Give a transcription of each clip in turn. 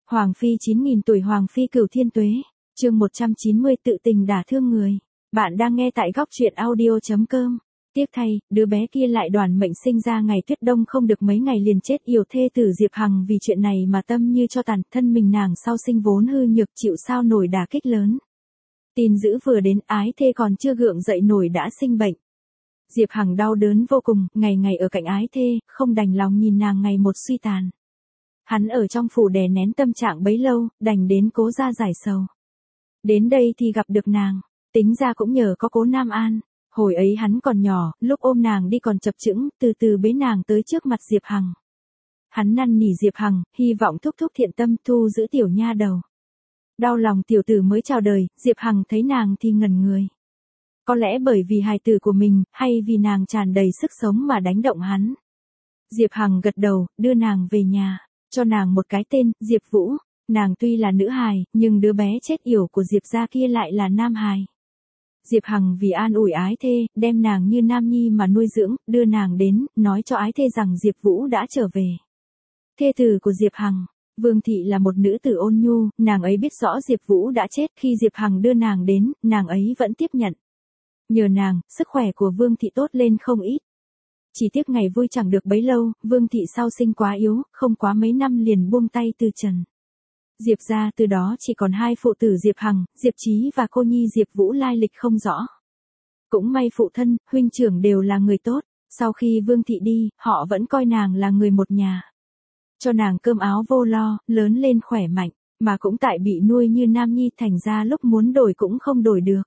Hoàng phi 9.000 tuổi Hoàng phi Cửu Thiên Tuế, chương 190 tự tình đả thương người. Bạn đang nghe tại góc truyện audio.com. Tiếc thay, đứa bé kia lại đoản mệnh sinh ra ngày tuyết đông không được mấy ngày liền chết yểu thê tử Diệp Hằng vì chuyện này mà tâm như cho tàn, thân mình nàng sau sinh vốn hư nhược chịu sao nổi đả kích lớn. Tin dữ vừa đến, ái thê còn chưa gượng dậy nổi đã sinh bệnh. Diệp Hằng đau đớn vô cùng, ngày ngày ở cạnh ái thê, không đành lòng nhìn nàng ngày một suy tàn. Hắn ở trong phủ đè nén tâm trạng bấy lâu, đành đến Cố gia giải sầu. Đến đây thì gặp được nàng, tính ra cũng nhờ có Cố Nam An. Hồi ấy hắn còn nhỏ, lúc ôm nàng đi còn chập chững, từ từ bế nàng tới trước mặt Diệp Hằng. Hắn năn nỉ Diệp Hằng, hy vọng thúc thúc thiện tâm thu giữ tiểu nha đầu. Đau lòng tiểu tử mới chào đời, Diệp Hằng thấy nàng thì ngẩn người. Có lẽ bởi vì hài tử của mình, hay vì nàng tràn đầy sức sống mà đánh động hắn. Diệp Hằng gật đầu, đưa nàng về nhà, cho nàng một cái tên, Diệp Vũ. Nàng tuy là nữ hài, nhưng đứa bé chết yểu của Diệp gia kia lại là nam hài. Diệp Hằng vì an ủi ái thê, đem nàng như nam nhi mà nuôi dưỡng, đưa nàng đến, nói cho ái thê rằng Diệp Vũ đã trở về. Thê tử của Diệp Hằng, Vương Thị là một nữ tử ôn nhu, nàng ấy biết rõ Diệp Vũ đã chết, khi Diệp Hằng đưa nàng đến, nàng ấy vẫn tiếp nhận. Nhờ nàng, sức khỏe của Vương Thị tốt lên không ít. Chỉ tiếc ngày vui chẳng được bấy lâu, Vương Thị sau sinh quá yếu, không quá mấy năm liền buông tay từ trần. Diệp gia từ đó chỉ còn hai phụ tử Diệp Hằng, Diệp Chí và cô nhi Diệp Vũ lai lịch không rõ. Cũng may phụ thân, huynh trưởng đều là người tốt, sau khi Vương Thị đi, họ vẫn coi nàng là người một nhà. Cho nàng cơm áo vô lo, lớn lên khỏe mạnh, mà cũng tại bị nuôi như nam nhi thành ra lúc muốn đổi cũng không đổi được.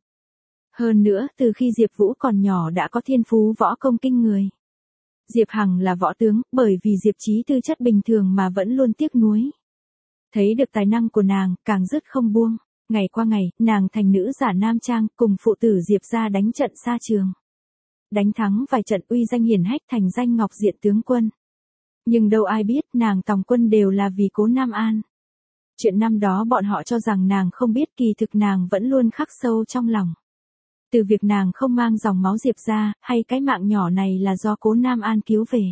Hơn nữa, từ khi Diệp Vũ còn nhỏ đã có thiên phú võ công kinh người. Diệp Hằng là võ tướng, bởi vì Diệp Chí tư chất bình thường mà vẫn luôn tiếc nuối. Thấy được tài năng của nàng, càng dứt không buông. Ngày qua ngày, nàng thành nữ giả nam trang, cùng phụ tử Diệp gia đánh trận xa trường. Đánh thắng vài trận uy danh hiển hách thành danh ngọc diện tướng quân. Nhưng đâu ai biết nàng tòng quân đều là vì Cố Nam An. Chuyện năm đó bọn họ cho rằng nàng không biết, kỳ thực nàng vẫn luôn khắc sâu trong lòng. Từ việc nàng không mang dòng máu Diệp gia, hay cái mạng nhỏ này là do Cố Nam An cứu về.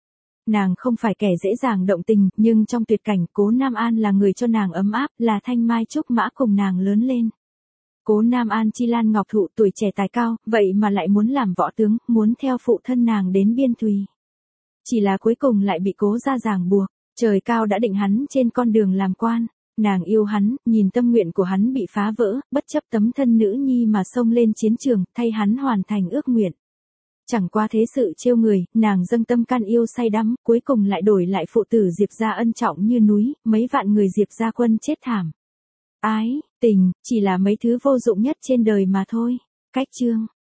Nàng không phải kẻ dễ dàng động tình, nhưng trong tuyệt cảnh, Cố Nam An là người cho nàng ấm áp, là thanh mai trúc mã cùng nàng lớn lên. Cố Nam An chi lan ngọc thụ, tuổi trẻ tài cao, vậy mà lại muốn làm võ tướng, muốn theo phụ thân nàng đến biên thùy. Chỉ là cuối cùng lại bị Cố gia ràng buộc, trời cao đã định hắn trên con đường làm quan. Nàng yêu hắn, nhìn tâm nguyện của hắn bị phá vỡ, bất chấp tấm thân nữ nhi mà xông lên chiến trường, thay hắn hoàn thành ước nguyện. Chẳng qua thế sự trêu người, nàng dâng tâm can yêu say đắm, cuối cùng lại đổi lại phụ tử Diệp gia ân trọng như núi, mấy vạn người Diệp gia quân chết thảm. Ái, tình, chỉ là mấy thứ vô dụng nhất trên đời mà thôi. Cách chương.